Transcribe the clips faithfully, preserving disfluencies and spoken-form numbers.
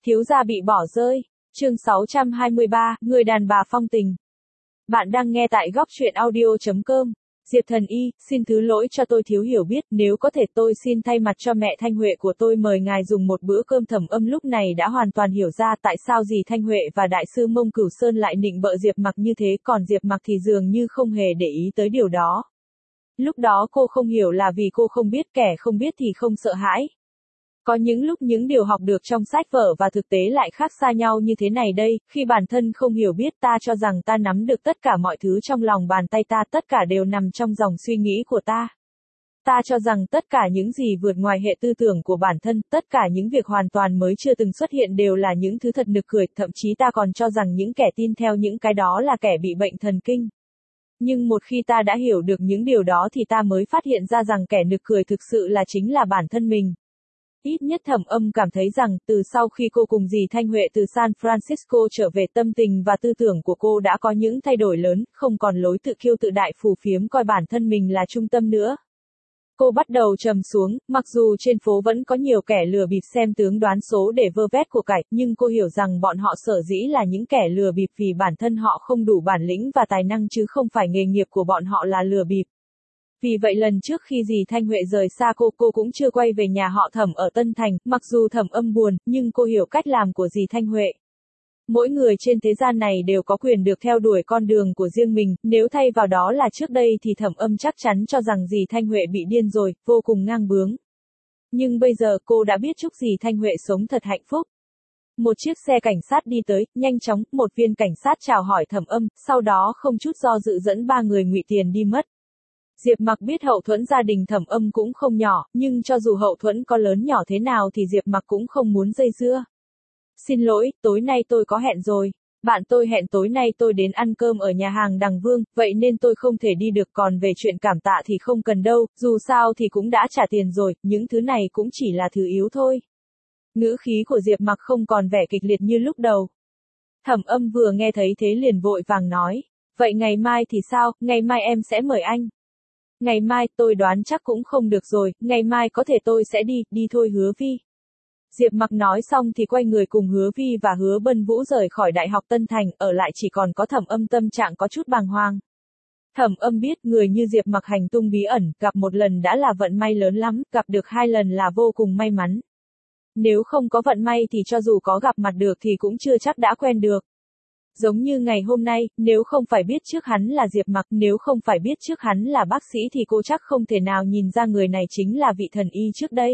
Thiếu gia bị bỏ rơi. Chương sáu trăm hai mươi ba, người đàn bà phong tình. Bạn đang nghe tại góc truyện audio chấm com. Diệp Thần Y, xin thứ lỗi cho tôi thiếu hiểu biết, nếu có thể tôi xin thay mặt cho mẹ Thanh Huệ của tôi mời ngài dùng một bữa cơm. Thẩm Âm lúc này đã hoàn toàn hiểu ra tại sao dì Thanh Huệ và đại sư Mông Cửu Sơn lại nịnh bợ Diệp Mặc như thế, còn Diệp Mặc thì dường như không hề để ý tới điều đó. Lúc đó cô không hiểu là vì cô không biết, kẻ không biết thì không sợ hãi. Có những lúc những điều học được trong sách vở và thực tế lại khác xa nhau như thế này đây, khi bản thân không hiểu biết ta cho rằng ta nắm được tất cả mọi thứ trong lòng bàn tay ta, tất cả đều nằm trong dòng suy nghĩ của ta. Ta cho rằng tất cả những gì vượt ngoài hệ tư tưởng của bản thân, tất cả những việc hoàn toàn mới chưa từng xuất hiện đều là những thứ thật nực cười, thậm chí ta còn cho rằng những kẻ tin theo những cái đó là kẻ bị bệnh thần kinh. Nhưng một khi ta đã hiểu được những điều đó thì ta mới phát hiện ra rằng kẻ nực cười thực sự là chính là bản thân mình. Ít nhất Thẩm Âm cảm thấy rằng, từ sau khi cô cùng dì Thanh Huệ từ San Francisco trở về, tâm tình và tư tưởng của cô đã có những thay đổi lớn, không còn lối tự kiêu tự đại phù phiếm coi bản thân mình là trung tâm nữa. Cô bắt đầu trầm xuống, mặc dù trên phố vẫn có nhiều kẻ lừa bịp xem tướng đoán số để vơ vét của cải, nhưng cô hiểu rằng bọn họ sở dĩ là những kẻ lừa bịp vì bản thân họ không đủ bản lĩnh và tài năng chứ không phải nghề nghiệp của bọn họ là lừa bịp. Vì vậy lần trước khi dì Thanh Huệ rời xa cô, cô cũng chưa quay về nhà họ Thẩm ở Tân Thành, mặc dù Thẩm Âm buồn, nhưng cô hiểu cách làm của dì Thanh Huệ. Mỗi người trên thế gian này đều có quyền được theo đuổi con đường của riêng mình, nếu thay vào đó là trước đây thì Thẩm Âm chắc chắn cho rằng dì Thanh Huệ bị điên rồi, vô cùng ngang bướng. Nhưng bây giờ cô đã biết chúc dì Thanh Huệ sống thật hạnh phúc. Một chiếc xe cảnh sát đi tới, nhanh chóng, một viên cảnh sát chào hỏi Thẩm Âm, sau đó không chút do dự dẫn ba người ngụy tiền đi mất. Diệp Mặc biết hậu thuẫn gia đình Thẩm Âm cũng không nhỏ, nhưng cho dù hậu thuẫn có lớn nhỏ thế nào thì Diệp Mặc cũng không muốn dây dưa. Xin lỗi, tối nay tôi có hẹn rồi. Bạn tôi hẹn tối nay tôi đến ăn cơm ở nhà hàng Đằng Vương, vậy nên tôi không thể đi được, còn về chuyện cảm tạ thì không cần đâu, dù sao thì cũng đã trả tiền rồi, những thứ này cũng chỉ là thứ yếu thôi. Ngữ khí của Diệp Mặc không còn vẻ kịch liệt như lúc đầu. Thẩm Âm vừa nghe thấy thế liền vội vàng nói, vậy ngày mai thì sao, ngày mai em sẽ mời anh. Ngày mai, tôi đoán chắc cũng không được rồi, ngày mai có thể tôi sẽ đi, đi thôi Hứa Vi. Diệp Mặc nói xong thì quay người cùng Hứa Vi và Hứa Bân Vũ rời khỏi Đại học Tân Thành, ở lại chỉ còn có Thẩm Âm tâm trạng có chút bàng hoàng. Thẩm Âm biết người như Diệp Mặc hành tung bí ẩn, gặp một lần đã là vận may lớn lắm, gặp được hai lần là vô cùng may mắn. Nếu không có vận may thì cho dù có gặp mặt được thì cũng chưa chắc đã quen được. Giống như ngày hôm nay, nếu không phải biết trước hắn là Diệp Mặc, nếu không phải biết trước hắn là bác sĩ thì cô chắc không thể nào nhìn ra người này chính là vị thần y trước đây.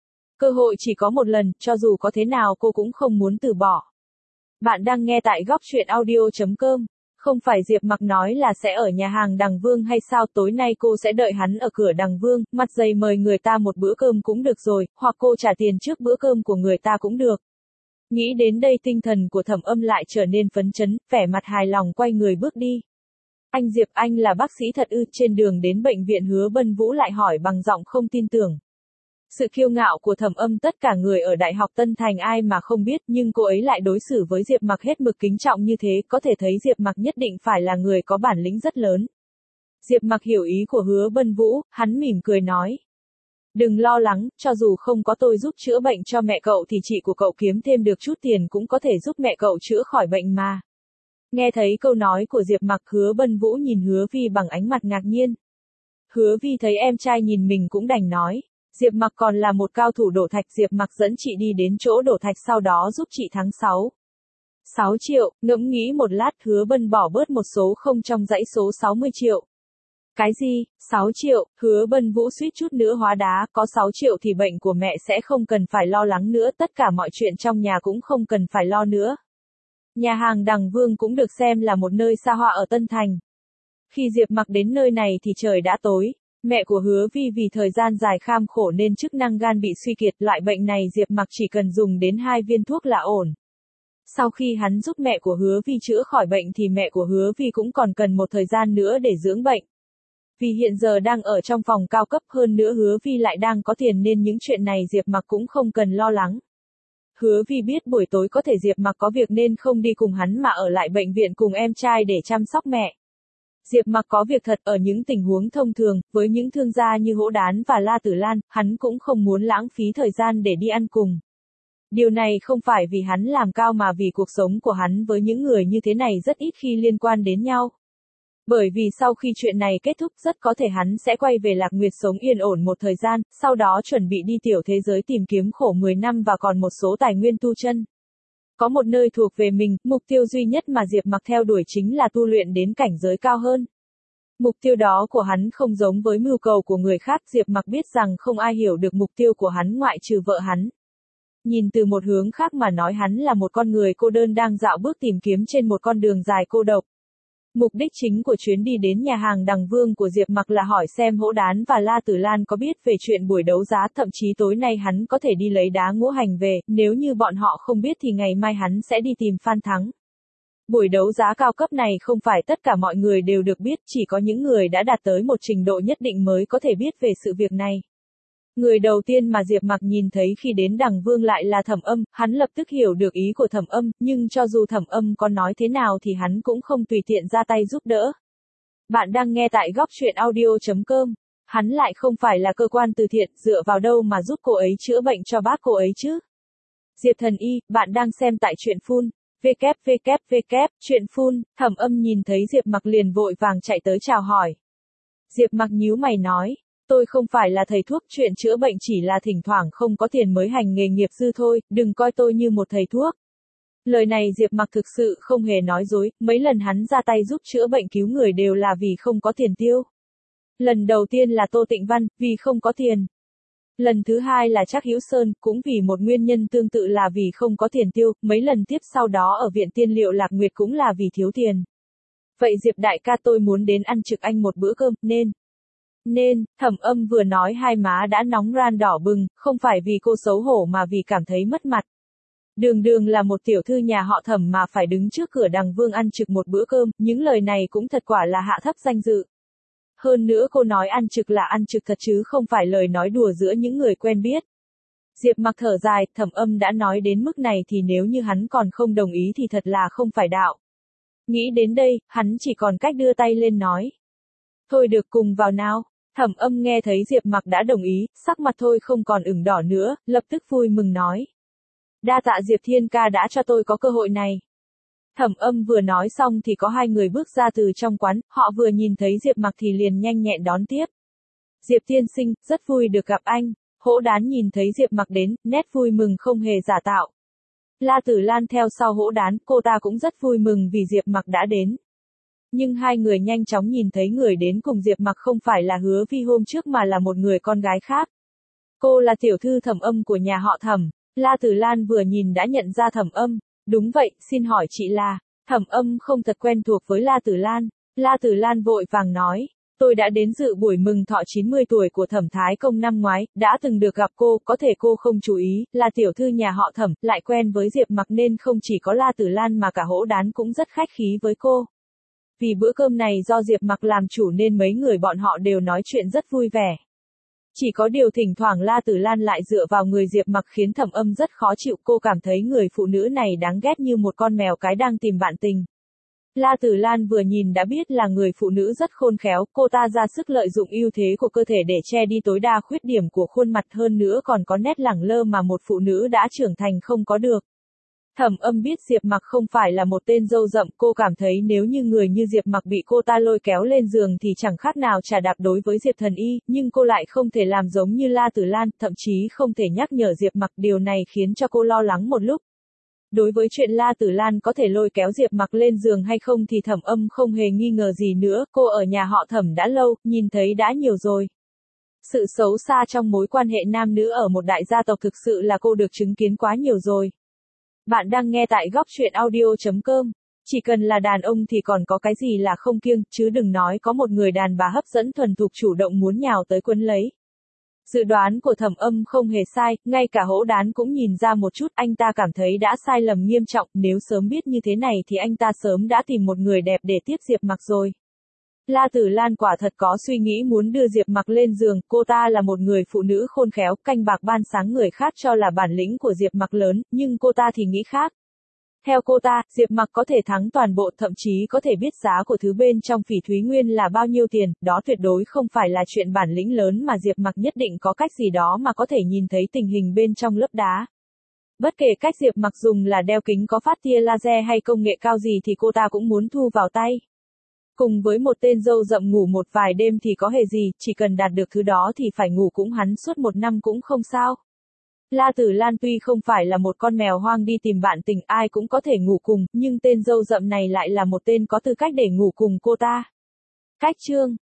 Cơ hội chỉ có một lần, cho dù có thế nào cô cũng không muốn từ bỏ. Bạn đang nghe tại góc truyện audio chấm com. Không phải Diệp Mặc nói là sẽ ở nhà hàng Đằng Vương hay sao, tối nay cô sẽ đợi hắn ở cửa Đằng Vương, mặt dày mời người ta một bữa cơm cũng được rồi, hoặc cô trả tiền trước bữa cơm của người ta cũng được. Nghĩ đến đây tinh thần của Thẩm Âm lại trở nên phấn chấn, vẻ mặt hài lòng quay người bước đi. Anh Diệp, anh là bác sĩ thật ư? Trên đường đến bệnh viện Hứa Bân Vũ lại hỏi bằng giọng không tin tưởng. Sự kiêu ngạo của Thẩm Âm tất cả người ở Đại học Tân Thành ai mà không biết, nhưng cô ấy lại đối xử với Diệp Mặc hết mực kính trọng như thế, có thể thấy Diệp Mặc nhất định phải là người có bản lĩnh rất lớn. Diệp Mặc hiểu ý của Hứa Bân Vũ, hắn mỉm cười nói. Đừng lo lắng, cho dù không có tôi giúp chữa bệnh cho mẹ cậu thì chị của cậu kiếm thêm được chút tiền cũng có thể giúp mẹ cậu chữa khỏi bệnh mà. Nghe thấy câu nói của Diệp Mặc, Hứa Bân Vũ nhìn Hứa Vi bằng ánh mặt ngạc nhiên. Hứa Vi thấy em trai nhìn mình cũng đành nói. Diệp Mặc còn là một cao thủ đổ thạch, Diệp Mặc dẫn chị đi đến chỗ đổ thạch sau đó giúp chị tháng sáu. sáu triệu, ngẫm nghĩ một lát Hứa Bân bỏ bớt một số không trong dãy số sáu mươi triệu. Cái gì, sáu triệu, Hứa Bân Vũ suýt chút nữa hóa đá, có sáu triệu thì bệnh của mẹ sẽ không cần phải lo lắng nữa, tất cả mọi chuyện trong nhà cũng không cần phải lo nữa. Nhà hàng Đằng Vương cũng được xem là một nơi xa hoa ở Tân Thành. Khi Diệp Mặc đến nơi này thì trời đã tối, mẹ của Hứa Vi vì thời gian dài kham khổ nên chức năng gan bị suy kiệt, loại bệnh này Diệp Mặc chỉ cần dùng đến hai viên thuốc là ổn. Sau khi hắn giúp mẹ của Hứa Vi chữa khỏi bệnh thì mẹ của Hứa Vi cũng còn cần một thời gian nữa để dưỡng bệnh. Vì hiện giờ đang ở trong phòng cao cấp, hơn nữa Hứa Vi lại đang có tiền nên những chuyện này Diệp Mặc cũng không cần lo lắng. Hứa Vi biết buổi tối có thể Diệp Mặc có việc nên không đi cùng hắn mà ở lại bệnh viện cùng em trai để chăm sóc mẹ. Diệp Mặc có việc thật, ở những tình huống thông thường, với những thương gia như Hỗ Đán và La Tử Lan, hắn cũng không muốn lãng phí thời gian để đi ăn cùng. Điều này không phải vì hắn làm cao mà vì cuộc sống của hắn với những người như thế này rất ít khi liên quan đến nhau. Bởi vì sau khi chuyện này kết thúc rất có thể hắn sẽ quay về Lạc Nguyệt sống yên ổn một thời gian, sau đó chuẩn bị đi tiểu thế giới tìm kiếm khổ mười năm và còn một số tài nguyên tu chân. Có một nơi thuộc về mình, mục tiêu duy nhất mà Diệp Mặc theo đuổi chính là tu luyện đến cảnh giới cao hơn. Mục tiêu đó của hắn không giống với mưu cầu của người khác, Diệp Mặc biết rằng không ai hiểu được mục tiêu của hắn ngoại trừ vợ hắn. Nhìn từ một hướng khác mà nói, hắn là một con người cô đơn đang dạo bước tìm kiếm trên một con đường dài cô độc. Mục đích chính của chuyến đi đến nhà hàng Đằng Vương của Diệp Mặc là hỏi xem Hỗ Đán và La Tử Lan có biết về chuyện buổi đấu giá, thậm chí tối nay hắn có thể đi lấy đá ngũ hành về, nếu như bọn họ không biết thì ngày mai hắn sẽ đi tìm Phan Thắng. Buổi đấu giá cao cấp này không phải tất cả mọi người đều được biết, chỉ có những người đã đạt tới một trình độ nhất định mới có thể biết về sự việc này. Người đầu tiên mà Diệp Mặc nhìn thấy khi đến Đằng Vương lại là Thẩm Âm, hắn lập tức hiểu được ý của Thẩm Âm, nhưng cho dù Thẩm Âm có nói thế nào thì hắn cũng không tùy tiện ra tay giúp đỡ. Bạn đang nghe tại góc truyện audio chấm com, hắn lại không phải là cơ quan từ thiện, dựa vào đâu mà giúp cô ấy chữa bệnh cho bác cô ấy chứ? Diệp Thần Y, bạn đang xem tại truyện Phun. www, truyện Phun, Thẩm Âm nhìn thấy Diệp Mặc liền vội vàng chạy tới chào hỏi. Diệp Mặc nhíu mày nói, tôi không phải là thầy thuốc, chuyện chữa bệnh chỉ là thỉnh thoảng không có tiền mới hành nghề nghiệp dư thôi, đừng coi tôi như một thầy thuốc. Lời này Diệp Mặc thực sự không hề nói dối, mấy lần hắn ra tay giúp chữa bệnh cứu người đều là vì không có tiền tiêu. Lần đầu tiên là Tô Tịnh Văn, vì không có tiền. Lần thứ hai là Trác Hữu Sơn, cũng vì một nguyên nhân tương tự là vì không có tiền tiêu, mấy lần tiếp sau đó ở viện tiên liệu Lạc Nguyệt cũng là vì thiếu tiền. Vậy Diệp đại ca, tôi muốn đến ăn trực anh một bữa cơm, nên... Nên, Thẩm Âm vừa nói hai má đã nóng ran đỏ bừng, không phải vì cô xấu hổ mà vì cảm thấy mất mặt. Đường đường là một tiểu thư nhà họ Thẩm mà phải đứng trước cửa Đằng Vương ăn trực một bữa cơm, những lời này cũng thật quả là hạ thấp danh dự. Hơn nữa cô nói ăn trực là ăn trực thật chứ không phải lời nói đùa giữa những người quen biết. Diệp Mặc thở dài, Thẩm Âm đã nói đến mức này thì nếu như hắn còn không đồng ý thì thật là không phải đạo. Nghĩ đến đây, hắn chỉ còn cách đưa tay lên nói. Thôi được, cùng vào nào. Thẩm Âm nghe thấy Diệp Mặc đã đồng ý, sắc mặt thôi không còn ửng đỏ nữa, lập tức vui mừng nói. Đa tạ Diệp Thiên ca đã cho tôi có cơ hội này. Thẩm Âm vừa nói xong thì có hai người bước ra từ trong quán, họ vừa nhìn thấy Diệp Mặc thì liền nhanh nhẹn đón tiếp. Diệp tiên sinh, rất vui được gặp anh. Hỗ Đán nhìn thấy Diệp Mặc đến, nét vui mừng không hề giả tạo. La Tử Lan theo sau Hỗ Đán, cô ta cũng rất vui mừng vì Diệp Mặc đã đến. Nhưng hai người nhanh chóng nhìn thấy người đến cùng Diệp Mặc không phải là Hứa Vi hôm trước mà là một người con gái khác. Cô là tiểu thư Thẩm Âm của nhà họ Thẩm. La Tử Lan vừa nhìn đã nhận ra Thẩm Âm. Đúng vậy, xin hỏi chị là... Thẩm Âm không thật quen thuộc với La Tử Lan. La Tử Lan vội vàng nói. Tôi đã đến dự buổi mừng thọ chín mươi tuổi của Thẩm Thái Công năm ngoái, đã từng được gặp cô, có thể cô không chú ý, là tiểu thư nhà họ Thẩm, lại quen với Diệp Mặc nên không chỉ có La Tử Lan mà cả Hỗ Đán cũng rất khách khí với cô. Vì bữa cơm này do Diệp Mặc làm chủ nên mấy người bọn họ đều nói chuyện rất vui vẻ. Chỉ có điều thỉnh thoảng La Tử Lan lại dựa vào người Diệp Mặc khiến Thẩm Âm rất khó chịu, cô cảm thấy người phụ nữ này đáng ghét như một con mèo cái đang tìm bạn tình. La Tử Lan vừa nhìn đã biết là người phụ nữ rất khôn khéo, cô ta ra sức lợi dụng ưu thế của cơ thể để che đi tối đa khuyết điểm của khuôn mặt, hơn nữa còn có nét lẳng lơ mà một phụ nữ đã trưởng thành không có được. Thẩm Âm biết Diệp Mặc không phải là một tên râu rậm, cô cảm thấy nếu như người như Diệp Mặc bị cô ta lôi kéo lên giường thì chẳng khác nào trà đạp đối với Diệp Thần Y, nhưng cô lại không thể làm giống như La Tử Lan, thậm chí không thể nhắc nhở Diệp Mặc, điều này khiến cho cô lo lắng một lúc. Đối với chuyện La Tử Lan có thể lôi kéo Diệp Mặc lên giường hay không thì Thẩm Âm không hề nghi ngờ gì nữa, cô ở nhà họ Thẩm đã lâu, nhìn thấy đã nhiều rồi. Sự xấu xa trong mối quan hệ nam nữ ở một đại gia tộc thực sự là cô được chứng kiến quá nhiều rồi. Bạn đang nghe tại góc truyện audio chấm com. Chỉ cần là đàn ông thì còn có cái gì là không kiêng, chứ đừng nói có một người đàn bà hấp dẫn thuần thục chủ động muốn nhào tới quấn lấy. Dự đoán của Thẩm Âm không hề sai, ngay cả Hỗ Đán cũng nhìn ra một chút, anh ta cảm thấy đã sai lầm nghiêm trọng, nếu sớm biết như thế này thì anh ta sớm đã tìm một người đẹp để tiếp Diệp Mặc rồi. La Tử Lan quả thật có suy nghĩ muốn đưa Diệp Mặc lên giường, cô ta là một người phụ nữ khôn khéo, canh bạc ban sáng, người khác cho là bản lĩnh của Diệp Mặc lớn, nhưng cô ta thì nghĩ khác. Theo cô ta, Diệp Mặc có thể thắng toàn bộ, thậm chí có thể biết giá của thứ bên trong Phỉ Thúy Nguyên là bao nhiêu tiền, đó tuyệt đối không phải là chuyện bản lĩnh lớn mà Diệp Mặc nhất định có cách gì đó mà có thể nhìn thấy tình hình bên trong lớp đá. Bất kể cách Diệp Mặc dùng là đeo kính có phát tia laser hay công nghệ cao gì thì cô ta cũng muốn thu vào tay. Cùng với một tên dâu rậm ngủ một vài đêm thì có hề gì, chỉ cần đạt được thứ đó thì phải ngủ cũng hắn suốt một năm cũng không sao. La Tử Lan tuy không phải là một con mèo hoang đi tìm bạn tình ai cũng có thể ngủ cùng, nhưng tên dâu rậm này lại là một tên có tư cách để ngủ cùng cô ta. Cách chương